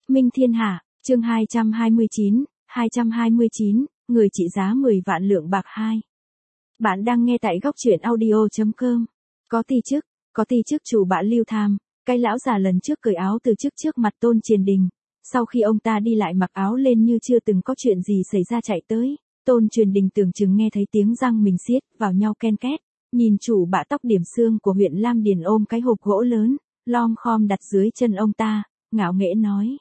Minh Thiên Hạ, chương 229, người trị giá 10 vạn lượng bạc 2. Bạn đang nghe tại góc truyện audio.com. Có ti chức chủ bạn Lưu Tham, cái lão già lần trước cởi áo từ trước mặt Tôn Truyền Đình. Sau khi ông ta đi lại mặc áo lên như chưa từng có chuyện gì xảy ra chạy tới, Tôn Truyền Đình tưởng chừng nghe thấy tiếng răng mình siết vào nhau ken két, nhìn chủ bạ tóc điểm xương của huyện Lam Điền ôm cái hộp gỗ lớn, lom khom đặt dưới chân ông ta, ngạo nghễ nói.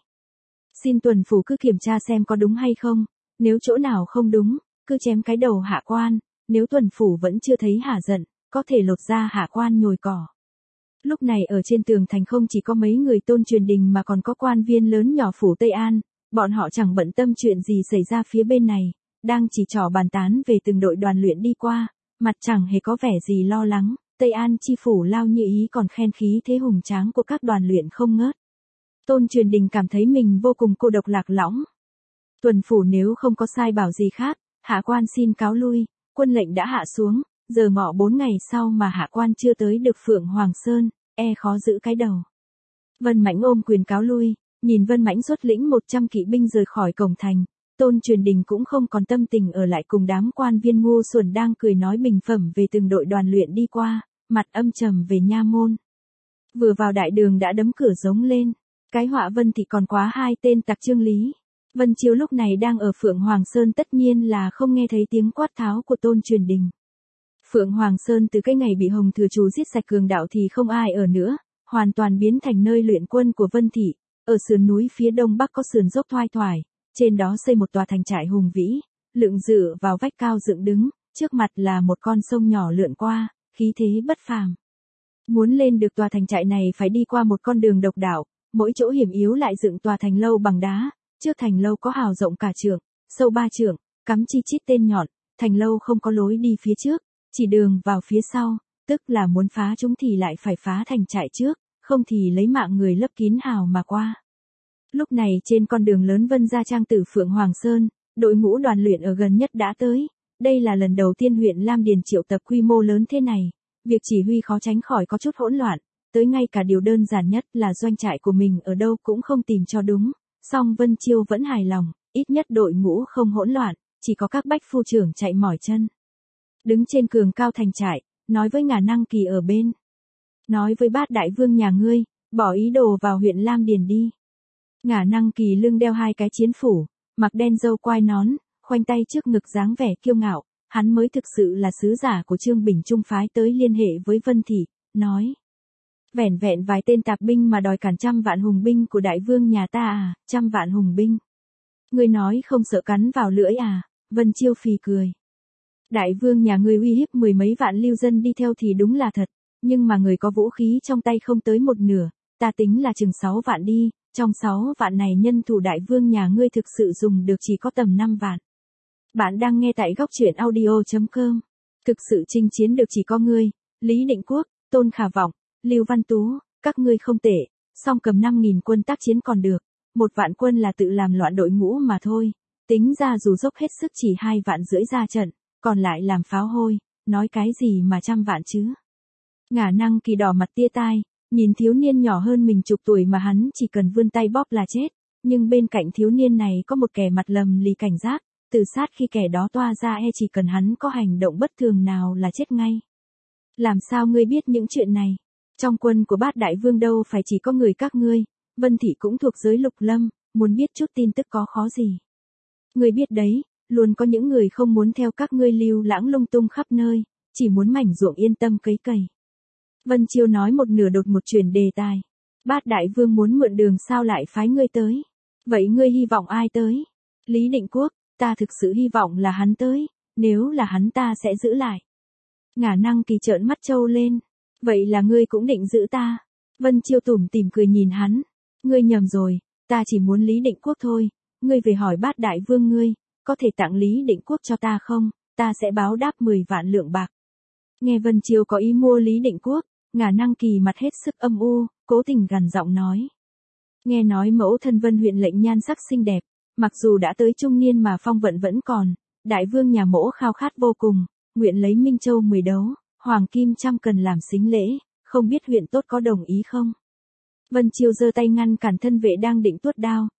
Xin tuần phủ cứ kiểm tra xem có đúng hay không, nếu chỗ nào không đúng, cứ chém cái đầu hạ quan, nếu tuần phủ vẫn chưa thấy hả giận, có thể lột ra hạ quan nhồi cỏ. Lúc này ở trên tường thành không chỉ có mấy người Tôn Truyền Đình mà còn có quan viên lớn nhỏ phủ Tây An, bọn họ chẳng bận tâm chuyện gì xảy ra phía bên này, đang chỉ trỏ bàn tán về từng đội đoàn luyện đi qua, mặt chẳng hề có vẻ gì lo lắng, Tây An chi phủ Lao Như Ý còn khen khí thế hùng tráng của các đoàn luyện không ngớt. Tôn Truyền Đình cảm thấy mình vô cùng cô độc lạc lõng. Tuần phủ nếu không có sai bảo gì khác, hạ quan xin cáo lui, quân lệnh đã hạ xuống, giờ ngọ 4 ngày sau mà hạ quan chưa tới được Phượng Hoàng Sơn, khó giữ cái đầu. Vân Mãnh ôm quyền cáo lui, nhìn Vân Mãnh xuất lĩnh 100 kỵ binh rời khỏi cổng thành, Tôn Truyền Đình cũng không còn tâm tình ở lại cùng đám quan viên ngu xuẩn đang cười nói bình phẩm về từng đội đoàn luyện đi qua, mặt âm trầm về nha môn. Vừa vào đại đường đã đấm cửa giống lên. Cái họa Vân thì còn quá hai tên tặc Trương Lý. Vân Chiêu lúc này đang ở Phượng Hoàng Sơn tất nhiên là không nghe thấy tiếng quát tháo của Tôn Truyền Đình. Phượng Hoàng Sơn từ cái ngày bị Hồng Thừa Chủ giết sạch cường đạo thì không ai ở nữa, hoàn toàn biến thành nơi luyện quân của Vân Thị. Ở sườn núi phía đông bắc có sườn dốc thoai thoải, trên đó xây một tòa thành trại hùng vĩ, lưng dựa vào vách cao dựng đứng, trước mặt là một con sông nhỏ lượn qua, khí thế bất phàm. Muốn lên được tòa thành trại này phải đi qua một con đường độc đạo. Mỗi chỗ hiểm yếu lại dựng tòa thành lâu bằng đá, trước thành lâu có hào rộng cả trượng, sâu 3 trượng, cắm chi chít tên nhọn, thành lâu không có lối đi phía trước, chỉ đường vào phía sau, tức là muốn phá chúng thì lại phải phá thành trại trước, không thì lấy mạng người lấp kín hào mà qua. Lúc này trên con đường lớn Vân Gia Trang từ Phượng Hoàng Sơn, đội ngũ đoàn luyện ở gần nhất đã tới, đây là lần đầu tiên huyện Lam Điền triệu tập quy mô lớn thế này, việc chỉ huy khó tránh khỏi có chút hỗn loạn. Tới ngay cả điều đơn giản nhất là doanh trại của mình ở đâu cũng không tìm cho đúng, song Vân Chiêu vẫn hài lòng, ít nhất đội ngũ không hỗn loạn, chỉ có các bách phu trưởng chạy mỏi chân. Đứng trên cường cao thành trại, nói với Ngà Năng Kỳ ở bên. Nói với Bát Đại Vương nhà ngươi, bỏ ý đồ vào huyện Lam Điền đi. Ngà Năng Kỳ lưng đeo 2 cái chiến phủ, mặc đen râu quai nón, khoanh tay trước ngực dáng vẻ kiêu ngạo, hắn mới thực sự là sứ giả của Trương Bình Trung phái tới liên hệ với Vân Thị, nói. Vẻn vẹn vài tên tạp binh mà đòi cản 100 vạn hùng binh của đại vương nhà ta à, 100 vạn hùng binh. Ngươi nói không sợ cắn vào lưỡi à, Vân Chiêu phì cười. Đại vương nhà ngươi uy hiếp 10 mấy vạn lưu dân đi theo thì đúng là thật, nhưng mà người có vũ khí trong tay không tới một nửa, ta tính là chừng 6 vạn đi, trong 6 vạn này nhân thủ đại vương nhà ngươi thực sự dùng được chỉ có tầm 5 vạn. Bạn đang nghe tại góc truyện audio.com. Thực sự chinh chiến được chỉ có ngươi, Lý Định Quốc, Tôn Khả Vọng, Lưu Văn Tú, các ngươi không tệ, song cầm 5.000 quân tác chiến còn được, 1 vạn quân là tự làm loạn đội ngũ mà thôi, tính ra dù dốc hết sức chỉ 2,5 vạn ra trận, còn lại làm pháo hôi, nói cái gì mà 100 vạn chứ. Ngà Năng Kỳ đỏ mặt tia tai, nhìn thiếu niên nhỏ hơn mình chục tuổi mà hắn chỉ cần vươn tay bóp là chết, nhưng bên cạnh thiếu niên này có một kẻ mặt lầm lì cảnh giác, từ sát khi kẻ đó toa ra chỉ cần hắn có hành động bất thường nào là chết ngay. Làm sao ngươi biết những chuyện này? Trong quân của Bát Đại Vương đâu phải chỉ có người các ngươi, Vân Thị cũng thuộc giới Lục Lâm, muốn biết chút tin tức có khó gì. Ngươi biết đấy, luôn có những người không muốn theo các ngươi lưu lãng lung tung khắp nơi, chỉ muốn mảnh ruộng yên tâm cấy cày. Vân Chiêu nói một nửa đột một chuyển đề tài. Bát Đại Vương muốn mượn đường sao lại phái ngươi tới? Vậy ngươi hy vọng ai tới? Lý Định Quốc, ta thực sự hy vọng là hắn tới, nếu là hắn ta sẽ giữ lại. Ngà Năng Kỳ trợn mắt trâu lên. Vậy là ngươi cũng định giữ ta? Vân Chiêu tủm tỉm cười nhìn hắn. Ngươi nhầm rồi, ta chỉ muốn Lý Định Quốc thôi, ngươi về hỏi Bát Đại Vương ngươi, có thể tặng Lý Định Quốc cho ta không, ta sẽ báo đáp 10 vạn lượng bạc. Nghe Vân Chiêu có ý mua Lý Định Quốc, Ngà Năng Kỳ mặt hết sức âm u, cố tình gằn giọng nói. Nghe nói mẫu thân Vân huyện lệnh nhan sắc xinh đẹp, mặc dù đã tới trung niên mà phong vận vẫn còn, đại vương nhà mỗ khao khát vô cùng, nguyện lấy Minh Châu 10 đấu. Hoàng kim 100 cần làm sính lễ, không biết huyện tốt có đồng ý không? Vân Chiêu giơ tay ngăn cản thân vệ đang định tuốt đao,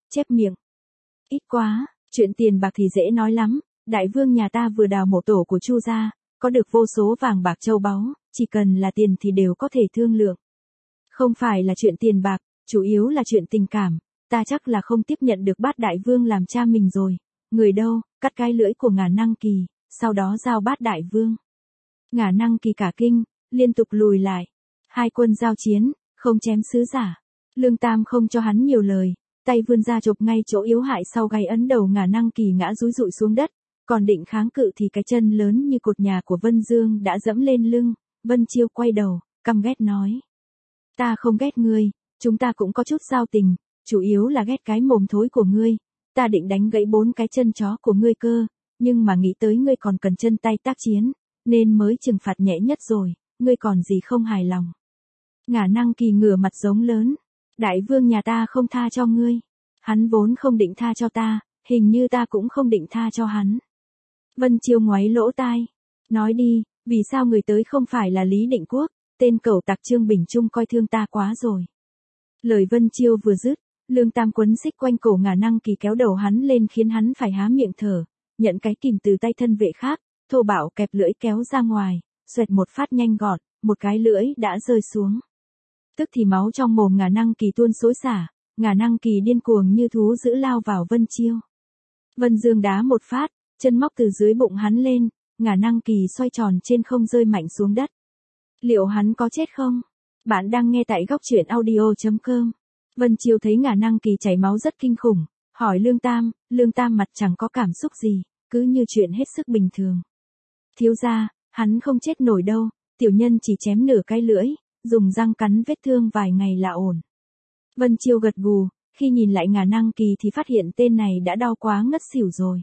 chép miệng. Ít quá, chuyện tiền bạc thì dễ nói lắm, đại vương nhà ta vừa đào mộ tổ của Chu gia, có được vô số vàng bạc châu báu, chỉ cần là tiền thì đều có thể thương lượng. Không phải là chuyện tiền bạc, chủ yếu là chuyện tình cảm, ta chắc là không tiếp nhận được Bát đại vương làm cha mình rồi. Người đâu, cắt cái lưỡi của Ngả Năng Kỳ, sau đó giao Bát đại vương. Ngả Năng Kỳ cả kinh, liên tục lùi lại. Hai quân giao chiến, không chém sứ giả. Lương Tam không cho hắn nhiều lời, tay vươn ra chộp ngay chỗ yếu hại sau gáy ấn đầu Ngả Năng Kỳ ngã rúi rụi xuống đất, còn định kháng cự thì cái chân lớn như cột nhà của Vân Dương đã dẫm lên lưng. Vân Chiêu quay đầu, căm ghét nói: ta không ghét ngươi, chúng ta cũng có chút giao tình, chủ yếu là ghét cái mồm thối của ngươi. Ta định đánh gãy 4 cái chân chó của ngươi cơ, nhưng mà nghĩ tới ngươi còn cần chân tay tác chiến, nên mới trừng phạt nhẹ nhất rồi, ngươi còn gì không hài lòng. Ngả Năng Kỳ ngửa mặt giống lớn: đại vương nhà ta không tha cho ngươi. Hắn vốn không định tha cho ta, hình như ta cũng không định tha cho hắn. Vân Chiêu ngoáy lỗ tai, nói đi, vì sao người tới không phải là Lý Định Quốc, tên cẩu tặc Trương Bình Trung coi thương ta quá rồi. Lời Vân Chiêu vừa dứt, Lương Tam quấn xích quanh cổ Ngả Năng Kỳ kéo đầu hắn lên khiến hắn phải há miệng thở, nhận cái kìm từ tay thân vệ khác, thô bạo kẹp lưỡi kéo ra ngoài, xoẹt một phát nhanh gọn, một cái lưỡi đã rơi xuống. Tức thì máu trong mồm Ngả Năng Kỳ tuôn xối xả, Ngả Năng Kỳ điên cuồng như thú dữ lao vào Vân Chiêu. Vân Dương đá một phát, chân móc từ dưới bụng hắn lên, Ngả Năng Kỳ xoay tròn trên không rơi mạnh xuống đất. Liệu hắn có chết không? Bạn đang nghe tại góc truyện audio.com. Vân Chiêu thấy Ngả Năng Kỳ chảy máu rất kinh khủng, hỏi Lương Tam mặt chẳng có cảm xúc gì, cứ như chuyện hết sức bình thường. Thiếu gia, hắn không chết nổi đâu, tiểu nhân chỉ chém nửa cái lưỡi, dùng răng cắn vết thương vài ngày là ổn. Vân Chiêu gật gù, khi nhìn lại Ngả Năng Kỳ thì phát hiện tên này đã đau quá ngất xỉu rồi.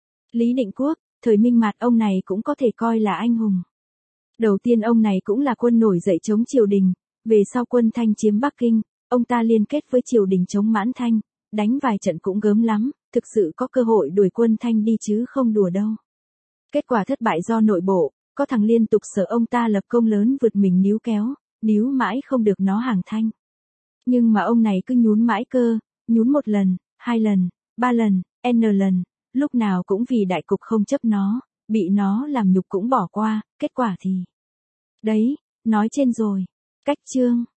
Lý Định Quốc, thời Minh Mạt ông này cũng có thể coi là anh hùng. Đầu tiên ông này cũng là quân nổi dậy chống triều đình, về sau quân Thanh chiếm Bắc Kinh, ông ta liên kết với triều đình chống Mãn Thanh, đánh vài trận cũng gớm lắm, thực sự có cơ hội đuổi quân Thanh đi chứ không đùa đâu. Kết quả thất bại do nội bộ, có thằng liên tục sợ ông ta lập công lớn vượt mình níu mãi không được nó hàng thanh. Nhưng mà ông này cứ nhún mãi cơ, nhún 1 lần, 2 lần, 3 lần, n lần, lúc nào cũng vì đại cục không chấp nó, bị nó làm nhục cũng bỏ qua, kết quả thì... Đấy, nói trên rồi. Cách chương